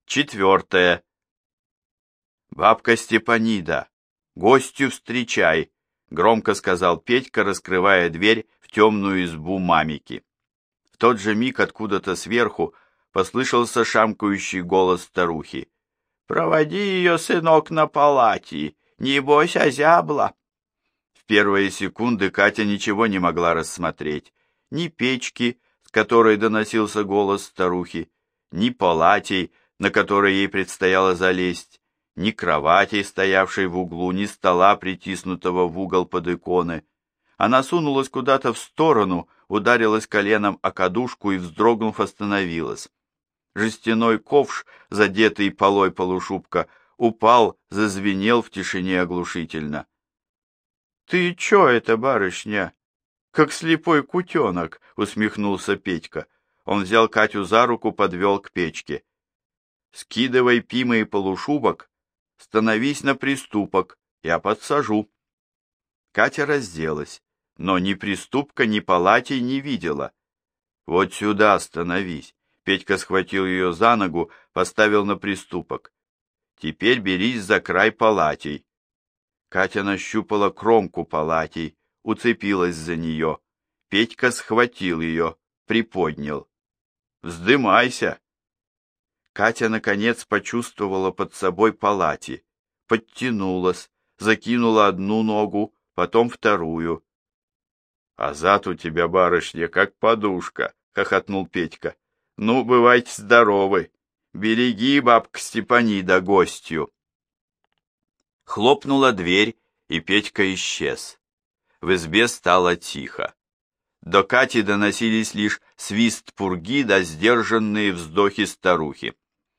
4. «Бабка Степанида, гостю встречай», — громко сказал Петька, раскрывая дверь в темную избу мамики. В тот же миг откуда-то сверху послышался шамкающий голос старухи. «Проводи ее, сынок, на палати, небось озябла». В первые секунды Катя ничего не могла рассмотреть. Ни печки, с которой доносился голос старухи, ни палатей, на которые ей предстояло залезть, ни кровати, стоявшей в углу, ни стола, притиснутого в угол под иконы. Она сунулась куда-то в сторону, ударилась коленом о кадушку и, вздрогнув, остановилась. Жестяной ковш, задетый полой полушубка, упал, зазвенел в тишине оглушительно. «Ты чё это, барышня? Как слепой кутенок!» — усмехнулся Петька. Он взял Катю за руку, подвел к печке. «Скидывай пимы и полушубок, становись на приступок, я подсажу». Катя разделась, но ни приступка, ни палатей не видела. «Вот сюда становись». Петька схватил ее за ногу, поставил на приступок. «Теперь берись за край палатей». Катя нащупала кромку палатей, уцепилась за нее. Петька схватил ее, приподнял. «Вздымайся!» Катя, наконец, почувствовала под собой палати, подтянулась, закинула одну ногу, потом вторую. «А зад у тебя, барышня, как подушка!» — хохотнул Петька. «Ну, бывайте здоровы! Береги, бабка Степанида, гостью!» Хлопнула дверь, и Петька исчез. В избе стало тихо. До Кати доносились лишь свист пурги да сдержанные вздохи старухи.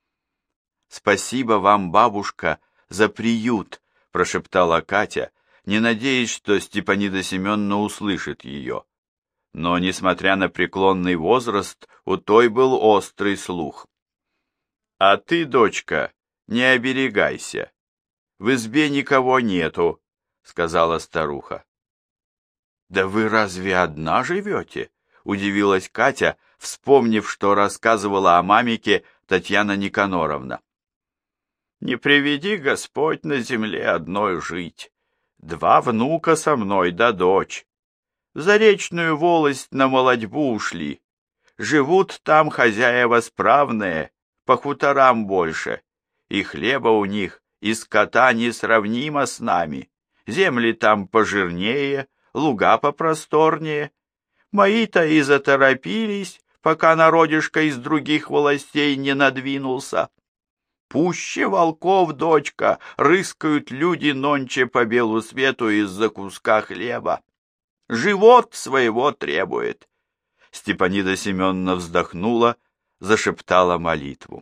«Спасибо вам, бабушка, за приют», — прошептала Катя, не надеясь, что Степанида Семеновна услышит ее. Но, несмотря на преклонный возраст, у той был острый слух. «А ты, дочка, не оберегайся. В избе никого нету», — сказала старуха. «Да вы разве одна живете?» — удивилась Катя, вспомнив, что рассказывала о мамике Татьяна Никаноровна. «Не приведи Господь на земле одной жить. 2 внука со мной да дочь. В заречную волость на молодьбу ушли. Живут там хозяева справные, по хуторам больше. И хлеба у них, и скота несравнимо с нами. Земли там пожирнее, луга попросторнее. Мои-то и заторопились, пока народишко из других властей не надвинулся. Пуще волков, дочка, рыскают люди нонче по белу свету из-за куска хлеба. Живот своего требует». Степанида Семеновна вздохнула, зашептала молитву.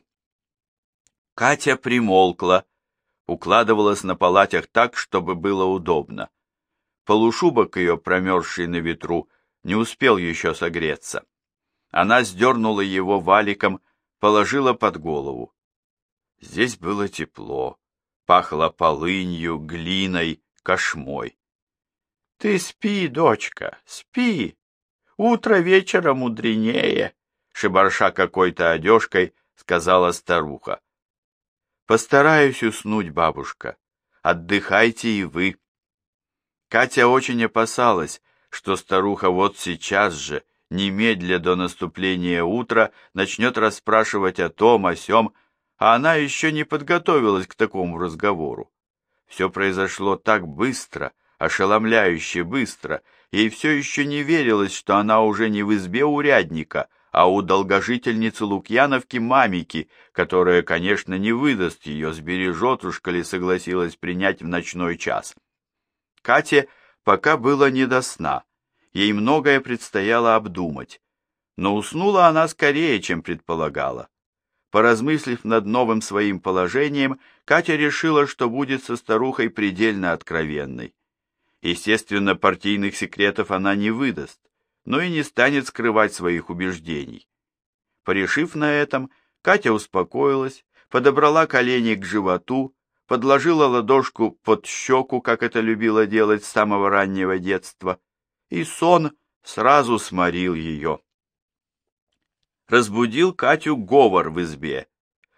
Катя примолкла, укладывалась на палатях так, чтобы было удобно. Полушубок ее, промерзший на ветру, не успел еще согреться. Она сдернула его валиком, положила под голову. Здесь было тепло, пахло полынью, глиной, кошмой. «Ты спи, дочка, спи. Утро вечера мудренее», — шебарша какой-то одежкой сказала старуха. «Постараюсь уснуть, бабушка. Отдыхайте и вы». Катя очень опасалась, что старуха вот сейчас же, немедля до наступления утра, начнет расспрашивать о том, о сём, а она еще не подготовилась к такому разговору. Все произошло так быстро, ошеломляюще быстро, ей все еще не верилось, что она уже не в избе урядника, а у долгожительницы Лукьяновки мамики, которая, конечно, не выдаст ее, сбережет уж, коли согласилась принять в ночной час. Кате пока было не до сна, ей многое предстояло обдумать, но уснула она скорее, чем предполагала. Поразмыслив над новым своим положением, Катя решила, что будет со старухой предельно откровенной. Естественно, партийных секретов она не выдаст, но и не станет скрывать своих убеждений. Порешив на этом, Катя успокоилась, подобрала колени к животу, подложила ладошку под щеку, как это любила делать с самого раннего детства, и сон сразу сморил ее. Разбудил Катю говор в избе.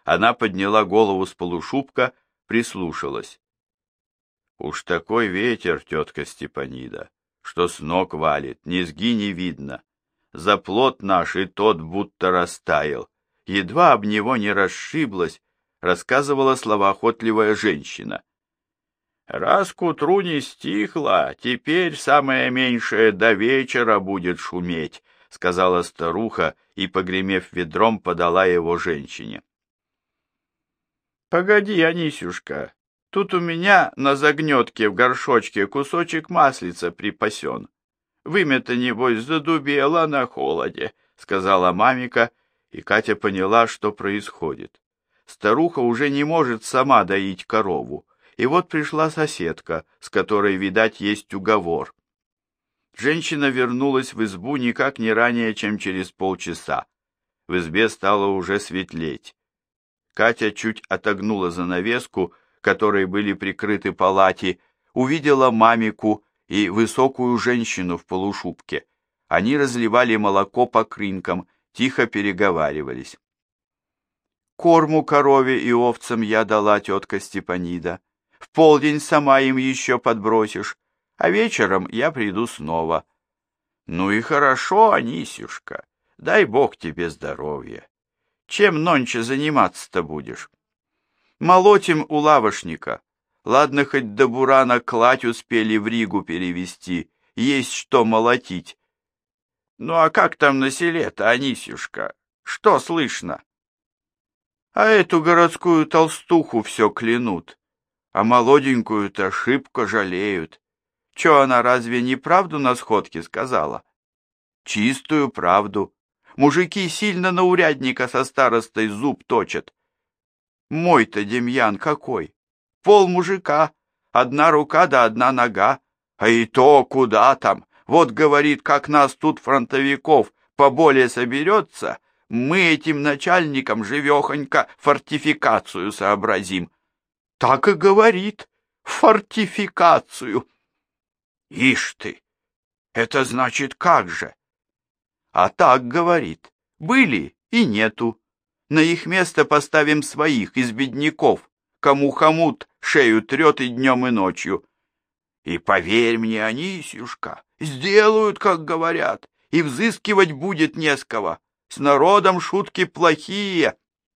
Она подняла голову с полушубка, прислушалась. Уж такой ветер, тетка Степанида, что с ног валит, низги не видно. Заплот наш и тот будто растаял. Едва об него не расшиблась, рассказывала словоохотливая женщина. Раз к утру не стихло, теперь самое меньшее до вечера будет шуметь, сказала старуха и, погремев ведром, подала его женщине. Погоди, Анисюшка, тут у меня на загнетке в горшочке кусочек маслица припасен. Вымя-то, небось, задубело на холоде, сказала мамика, и Катя поняла, что происходит. Старуха уже не может сама доить корову, и вот пришла соседка, с которой, видать, есть уговор. Женщина вернулась в избу никак не ранее, чем через полчаса. В избе стало уже светлеть. Катя чуть отогнула занавеску, которой были прикрыты палати, увидела мамику и высокую женщину в полушубке. Они разливали молоко по крынкам, тихо переговаривались. Корму корове и овцам я дала, тетка Степанида. В полдень сама им еще подбросишь, а вечером я приду снова. Ну и хорошо, Анисюшка, дай Бог тебе здоровья. Чем нонче заниматься-то будешь? Молотим у лавошника. Ладно, хоть до бурана кладь успели в Ригу перевезти, есть что молотить. Ну а как там на селе-то, Анисюшка? Что слышно? А эту городскую толстуху все клянут, а молоденькую-то шибко жалеют. Че она разве не правду на сходке сказала? Чистую правду. Мужики сильно на урядника со старостой зуб точат. Мой-то Демьян какой? Пол мужика, одна рука да одна нога. А и то куда там? Вот, говорит, как нас тут фронтовиков поболее соберется, мы этим начальникам живехонько фортификацию сообразим. Так и говорит, фортификацию. Ишь ты, это значит как же? А так говорит, были и нету. На их место поставим своих, из бедняков, кому хомут шею трет и днем, и ночью. И поверь мне, Анисюшка, сделают, как говорят, и взыскивать будет не с кого. С народом шутки плохие.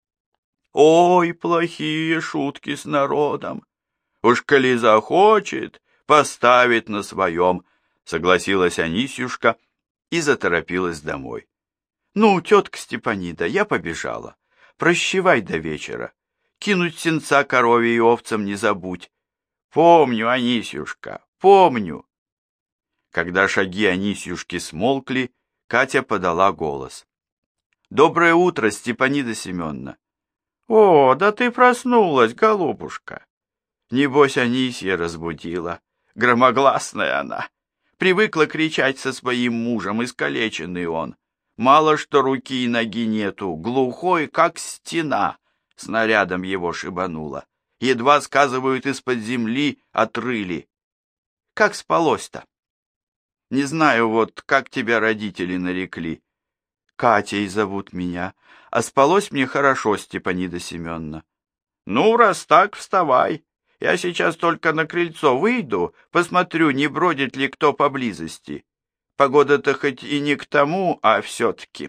Ой, плохие шутки с народом. Уж коли захочет, поставит на своем, согласилась Анисюшка и заторопилась домой. Ну, тетка Степанида, я побежала. Прощевай до вечера. Кинуть сенца корове и овцам не забудь. Помню, Анисюшка, помню. Когда шаги Анисюшки смолкли, Катя подала голос. Доброе утро, Степанида Семеновна. О, да ты проснулась, голубушка. Небось, Анисья разбудила. Громогласная она. Привыкла кричать со своим мужем, искалеченный он. Мало что руки и ноги нету, глухой, как стена. Снарядом его шибануло. Едва, сказывают, из-под земли отрыли. Как спалось-то? Не знаю, вот, как тебя родители нарекли. Катей зовут меня, а спалось мне хорошо, Степанида Семеновна. Ну, раз так, вставай. Я сейчас только на крыльцо выйду, посмотрю, не бродит ли кто поблизости. Погода-то хоть и не к тому, а все-таки.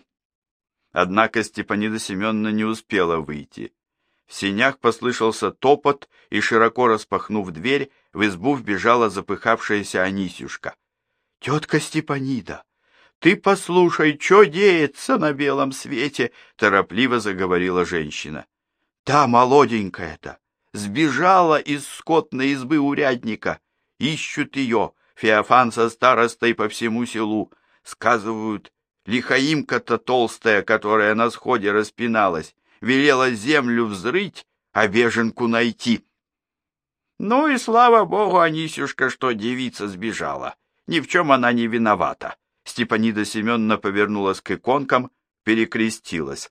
Однако Степанида Семеновна не успела выйти. В сенях послышался топот, и, широко распахнув дверь, в избу вбежала запыхавшаяся Анисюшка. — Тетка Степанида, ты послушай, что деется на белом свете, — торопливо заговорила женщина. — Та молоденькая-то сбежала из скотной избы урядника. Ищут ее, Феофан со старостой по всему селу. Сказывают, лихаимка-то толстая, которая на сходе распиналась, велела землю взрыть, а беженку найти. Ну и слава богу, Анисюшка, что девица сбежала. Ни в чем она не виновата. Степанида Семеновна повернулась к иконкам, перекрестилась.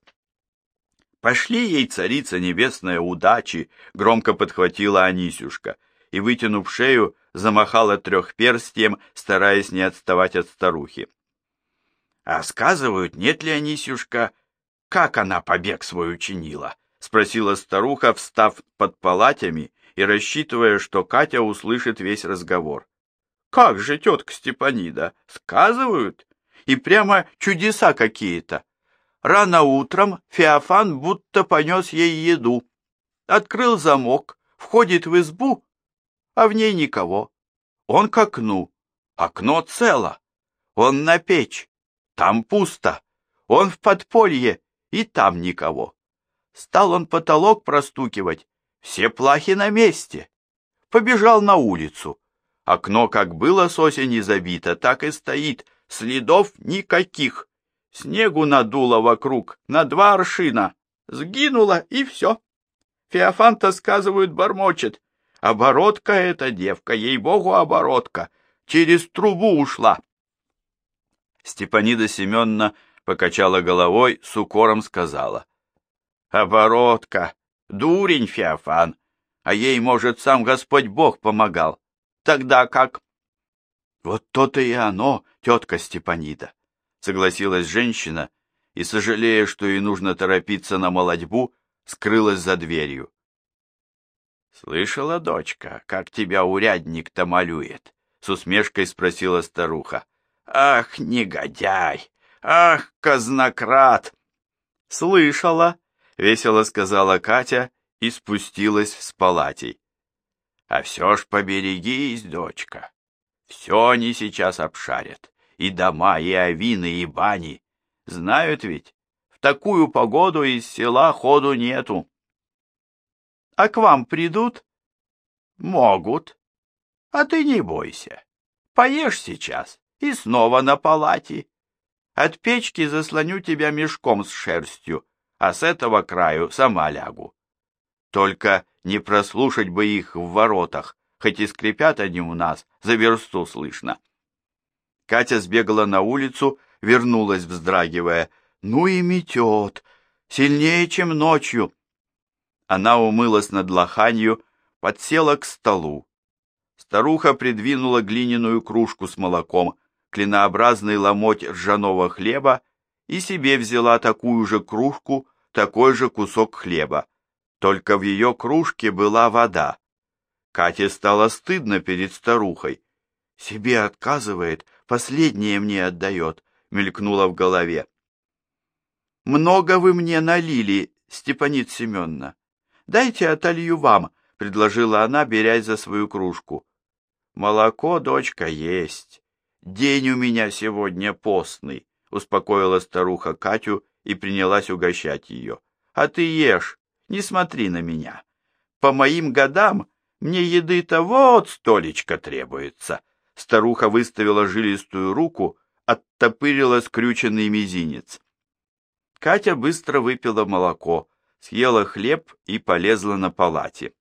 «Пошли ей, царица небесная, удачи!» — громко подхватила Анисюшка и, вытянув шею, замахала трехперстьем, стараясь не отставать от старухи. «А сказывают, нет ли, Анисюшка, как она побег свой учинила?» спросила старуха, встав под палатями и рассчитывая, что Катя услышит весь разговор. Как же, тетка Степанида, сказывают? И прямо чудеса какие-то. Рано утром Феофан будто понес ей еду. Открыл замок, входит в избу, а в ней никого. Он к окну. Окно цело. Он на печь. Там пусто. Он в подполье, и там никого. Стал он потолок простукивать. Все плахи на месте. Побежал на улицу. Окно как было с осени забито, так и стоит. Следов никаких. Снегу надуло вокруг на 2 аршина. Сгинуло, и все. Феофан-то, сказывают, бормочет. Оборотка эта девка, ей-богу, оборотка. Через трубу ушла. Степанида Семеновна покачала головой, с укором сказала. Оборотка, дурень Феофан, а ей, может, сам Господь Бог помогал. Тогда как? Вот то-то и оно, тетка Степанида, согласилась женщина и, сожалея, что ей нужно торопиться на молодьбу, скрылась за дверью. Слышала, дочка, как тебя урядник-то малюет? С усмешкой спросила старуха. Ах, негодяй! Ах, казнократ! Слышала, весело сказала Катя и спустилась с палатей. А все ж поберегись, дочка. Все они сейчас обшарят. И дома, и авины, и бани. Знают ведь, в такую погоду из села ходу нету. А к вам придут? Могут. А ты не бойся. Поешь сейчас и снова на палате. От печки заслоню тебя мешком с шерстью, а с этого краю сама лягу. Только не прослушать бы их в воротах, хоть и скрипят они у нас, за версту слышно. Катя сбегала на улицу, вернулась, вздрагивая. Ну и метет, сильнее, чем ночью. Она умылась над лоханью, подсела к столу. Старуха придвинула глиняную кружку с молоком, клинообразный ломоть ржаного хлеба и себе взяла такую же кружку, такой же кусок хлеба. Только в ее кружке была вода. Кате стало стыдно перед старухой. Себе отказывает, последнее мне отдает, мелькнуло в голове. Много вы мне налили, Степанида Семеновна. Дайте отолью вам, предложила она, берясь за свою кружку. Молоко, дочка, есть. День у меня сегодня постный, успокоила старуха Катю и принялась угощать ее. А ты ешь, не смотри на меня. По моим годам мне еды-то вот столечко требуется. Старуха выставила жилистую руку, оттопырила скрюченный мизинец. Катя быстро выпила молоко, съела хлеб и полезла на палате.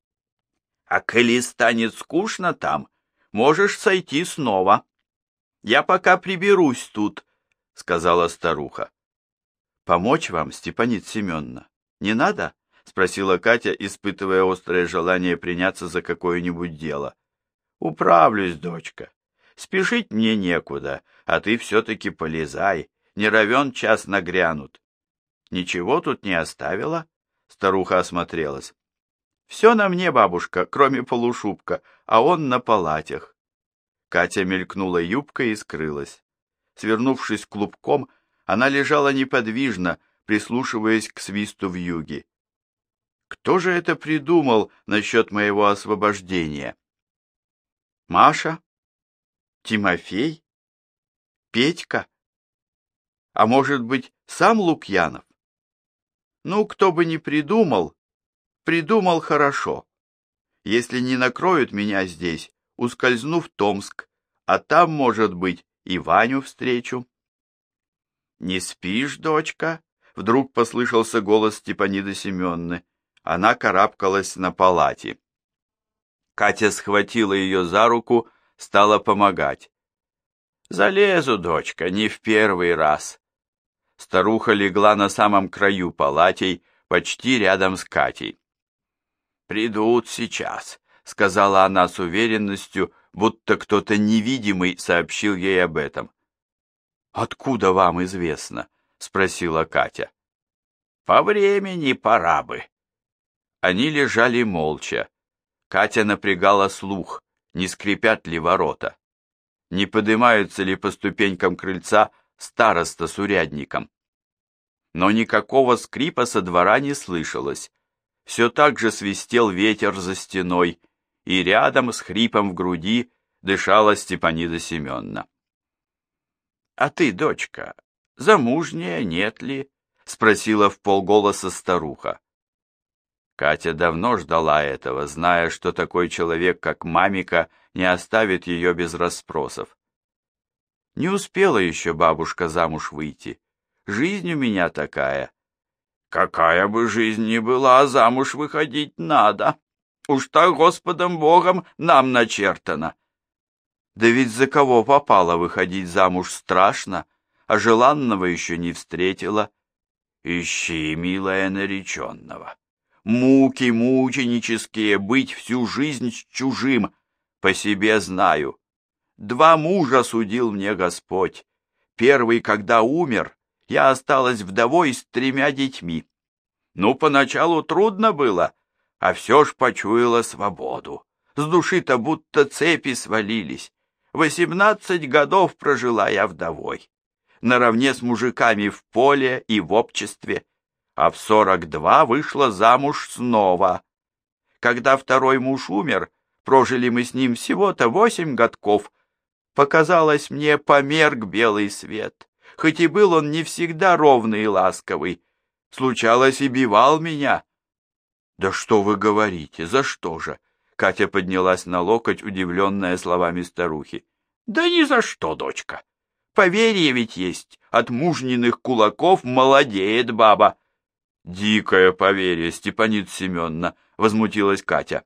А коли станет скучно там, можешь сойти снова. Я пока приберусь тут, сказала старуха. Помочь вам, Степанида Семеновна, не надо? Спросила Катя, испытывая острое желание приняться за какое-нибудь дело. Управлюсь, дочка. Спешить мне некуда, а ты все-таки полезай, не равен час нагрянут. Ничего тут не оставила? Старуха осмотрелась. Все на мне, бабушка, кроме полушубка, а он на палатях. Катя мелькнула юбкой и скрылась. Свернувшись клубком, она лежала неподвижно, прислушиваясь к свисту вьюги. Кто же это придумал насчет моего освобождения? Маша? Тимофей? Петька? А может быть, сам Лукьянов? Ну, кто бы ни придумал, придумал хорошо. Если не накроют меня здесь, ускользну в Томск, а там, может быть, и Ваню встречу. Не спишь, дочка? Вдруг послышался голос Степаниды Семеновны. Она карабкалась на палате. Катя схватила ее за руку, стала помогать. Залезу, дочка, не в первый раз. Старуха легла на самом краю палатей, почти рядом с Катей. «Придут сейчас», — сказала она с уверенностью, будто кто-то невидимый сообщил ей об этом. «Откуда вам известно?» — спросила Катя. По времени пора бы. Они лежали молча. Катя напрягала слух, не скрипят ли ворота, не поднимаются ли по ступенькам крыльца староста с урядником. Но никакого скрипа со двора не слышалось. Все так же свистел ветер за стеной, и рядом с хрипом в груди дышала Степанида Семеновна. — А ты, дочка, замужняя, нет ли? — спросила вполголоса старуха. Катя давно ждала этого, зная, что такой человек, как Мамика, не оставит ее без расспросов. Не успела еще бабушка замуж выйти. Жизнь у меня такая. Какая бы жизнь ни была, замуж выходить надо. Уж так Господом Богом нам начертано. Да ведь за кого попало выходить замуж страшно, а желанного еще не встретила. Ищи, милая, нареченного. Муки мученические, быть всю жизнь с чужим, по себе знаю. 2 мужа судил мне Господь. Первый, когда умер, я осталась вдовой с 3 детьми. Ну, поначалу трудно было, а все ж почуяла свободу. С души-то будто цепи свалились. 18 годов прожила я вдовой, наравне с мужиками в поле и в обществе, а в 42 вышла замуж снова. Когда второй муж умер, прожили мы с ним всего-то 8 годков. Показалось мне, померк белый свет, хоть и был он не всегда ровный и ласковый. Случалось, и бивал меня. Да что вы говорите, за что же? Катя поднялась на локоть, удивленная словами старухи. Да ни за что, дочка. Поверье ведь есть, от мужниных кулаков молодеет баба. Дикое поверье, Степанида Семеновна, возмутилась Катя.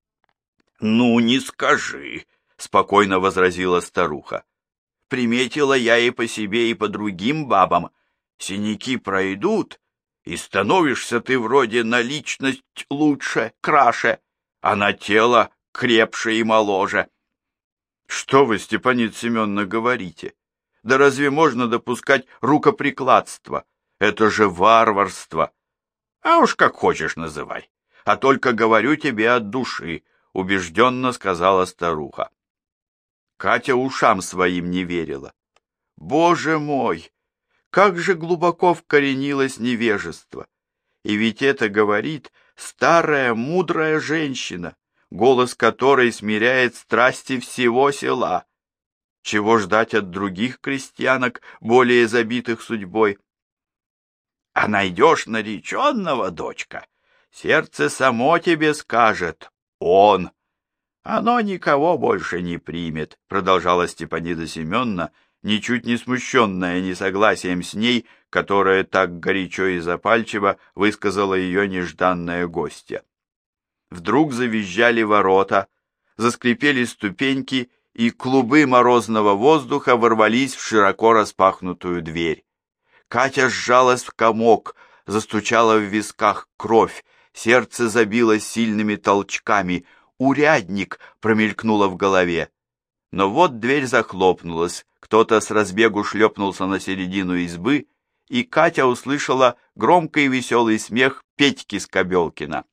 Ну, не скажи, спокойно возразила старуха. Приметила я и по себе, и по другим бабам. Синяки пройдут, и становишься ты вроде на личность лучше, краше, а на тело крепше и моложе. Что вы, Степанида Семеновна, говорите? Да разве можно допускать рукоприкладство? Это же варварство. А уж как хочешь называй. А только говорю тебе от души, убежденно сказала старуха. Катя ушам своим не верила. Боже мой, как же глубоко вкоренилось невежество. И ведь это говорит старая мудрая женщина, голос которой смиряет страсти всего села. Чего ждать от других крестьянок, более забитых судьбой? А найдешь нареченного, дочка, сердце само тебе скажет «он». Оно никого больше не примет, продолжала Степанида Семеновна, ничуть не смущенная несогласием с ней, которое так горячо и запальчиво высказала ее нежданная гостья. Вдруг завизжали ворота, заскрипели ступеньки, и клубы морозного воздуха ворвались в широко распахнутую дверь. Катя сжалась в комок, застучала в висках кровь, сердце забилось сильными толчками. «Урядник!» промелькнуло в голове. Но вот дверь захлопнулась, кто-то с разбегу шлепнулся на середину избы, и Катя услышала громкий и веселый смех Петьки Скобелкина.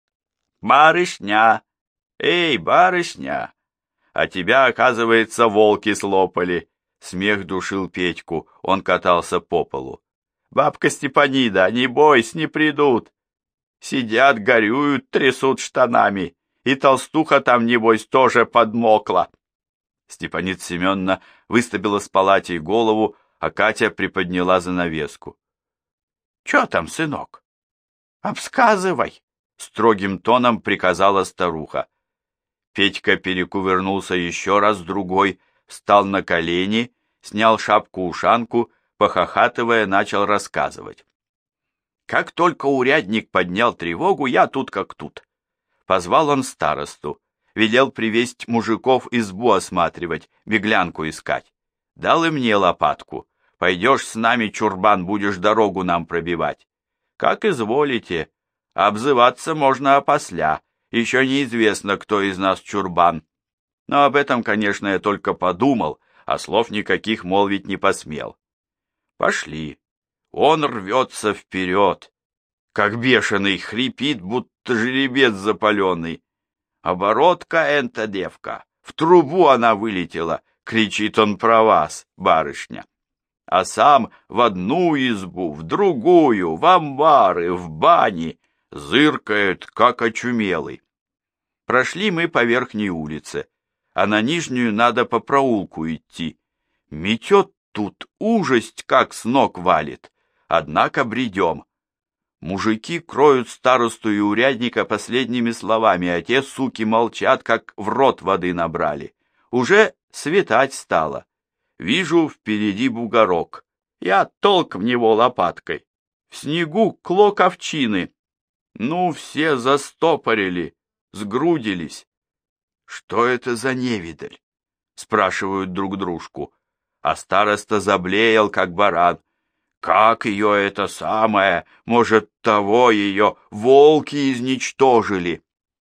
«Барышня! Эй, барышня! А тебя, оказывается, волки слопали!» Смех душил Петьку, он катался по полу. «Бабка Степанида, не бойся, не придут! Сидят, горюют, трясут штанами, и толстуха там, небось, тоже подмокла!» Степанида Семеновна выставила с палатей голову, а Катя приподняла занавеску. — Че там, сынок? — Обсказывай! — строгим тоном приказала старуха. Петька перекувырнулся еще раз другой, встал на колени, снял шапку-ушанку, похохатывая, начал рассказывать. Как только урядник поднял тревогу, я тут как тут. Позвал он старосту, велел привезть мужиков избу осматривать, беглянку искать. Дал и мне лопатку. Пойдешь с нами, чурбан, будешь дорогу нам пробивать. Как изволите. Обзываться можно опосля. Еще неизвестно, кто из нас чурбан. Но об этом, конечно, я только подумал, а слов никаких молвить не посмел. Пошли. Он рвется вперед. как бешеный, хрипит, будто жеребец запаленный. «Оборотка энта девка, в трубу она вылетела!» — кричит он про вас, барышня. А сам в одну избу, в другую, в амбары, в бани зыркает, как очумелый. Прошли мы по верхней улице, а на нижнюю надо по проулку идти. Метет тут ужасть, как с ног валит, однако бредем. Мужики кроют старосту и урядника последними словами, а те, суки, молчат, как в рот воды набрали. Уже светать стало. Вижу впереди бугорок. Я толк в него лопаткой. В снегу клок овчины. Ну, все застопорили, сгрудились. Что это за невидаль? Спрашивают друг дружку. А староста заблеял, как баран. Как ее это самое, может, того ее волки изничтожили?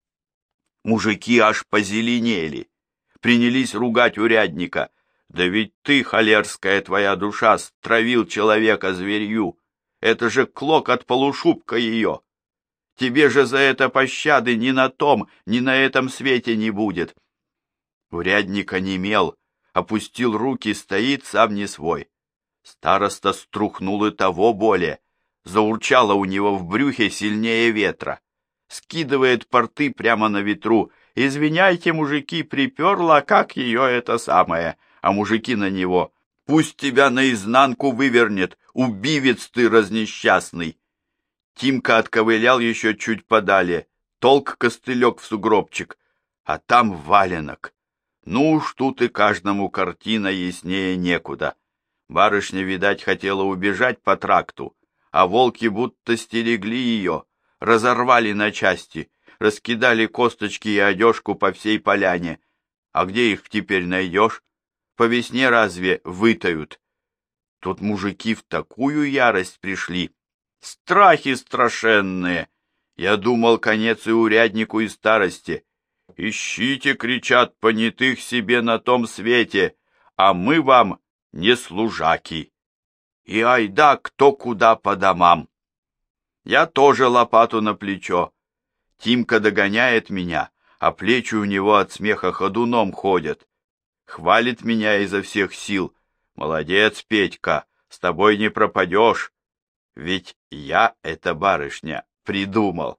Мужики аж позеленели, принялись ругать урядника. Да ведь ты, холерская твоя душа, стравил человека зверью. Это же клок от полушубка ее. Тебе же за это пощады ни на том, ни на этом свете не будет. Урядник онемел, опустил руки, стоит сам не свой. Староста струхнул и того более. Заурчало у него в брюхе сильнее ветра. Скидывает порты прямо на ветру. «Извиняйте, мужики, приперла, как ее это самое?» А мужики на него: «Пусть тебя наизнанку вывернет, убивец ты разнесчастный!» Тимка отковылял еще чуть подали, толк костылек в сугробчик, а там валенок. Ну уж тут и каждому картина яснее некуда. Барышня, видать, хотела убежать по тракту, а волки будто стерегли ее, разорвали на части, раскидали косточки и одежку по всей поляне. А где их теперь найдешь? По весне разве вытают? Тут мужики в такую ярость пришли. Страхи страшенные. Я думал, конец и уряднику, и старости. «Ищите, — кричат, — понятых себе на том свете, а мы вам не служаки. И айда кто куда по домам!» Я тоже лопату на плечо. Тимка догоняет меня, а плечи у него от смеха ходуном ходят. Хвалит меня изо всех сил. «Молодец, Петька, с тобой не пропадешь. Ведь я, эта барышня, придумал».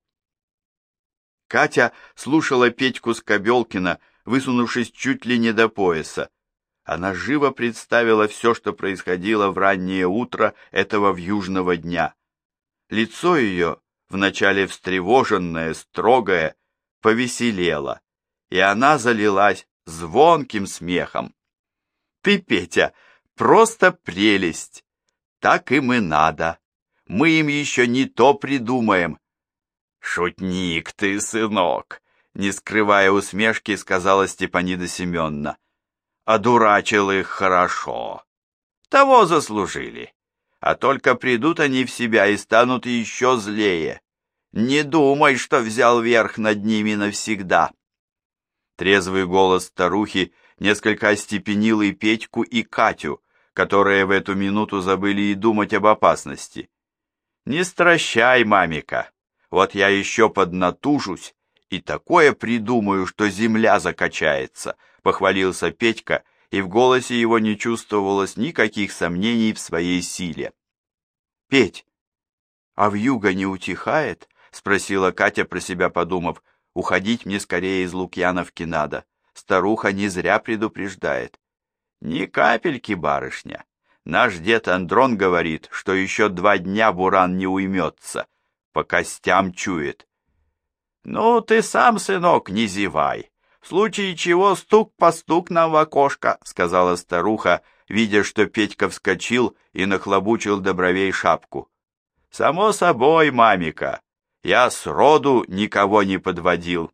Катя слушала Петьку Скобелкина, высунувшись чуть ли не до пояса. Она живо представила все, что происходило в раннее утро этого вьюжного дня. Лицо ее, вначале встревоженное, строгое, повеселело, и она залилась звонким смехом. «Ты, Петя, просто прелесть! Так им и надо. Мы им еще не то придумаем». «Шутник ты, сынок!» — не скрывая усмешки, сказала Степанида Семеновна. «Одурачил их хорошо. Того заслужили. А только придут они в себя и станут еще злее. Не думай, что взял верх над ними навсегда». Трезвый голос старухи несколько остепенил и Петьку, и Катю, которые в эту минуту забыли и думать об опасности. «Не стращай, мамика, вот я еще поднатужусь и такое придумаю, что земля закачается», — похвалился Петька, и в голосе его не чувствовалось никаких сомнений в своей силе. «Петь, а вьюга не утихает?» — спросила Катя, про себя подумав. «Уходить мне скорее из Лукьяновки надо. Старуха не зря предупреждает». «Ни капельки, барышня. Наш дед Андрон говорит, что еще 2 дня буран не уймется, по костям чует». «Ну, ты сам, сынок, не зевай. В случае чего стук-постук нам в окошко», — сказала старуха, видя, что Петька вскочил и нахлобучил до бровей шапку. «Само собой, мамика. Я сроду никого не подводил».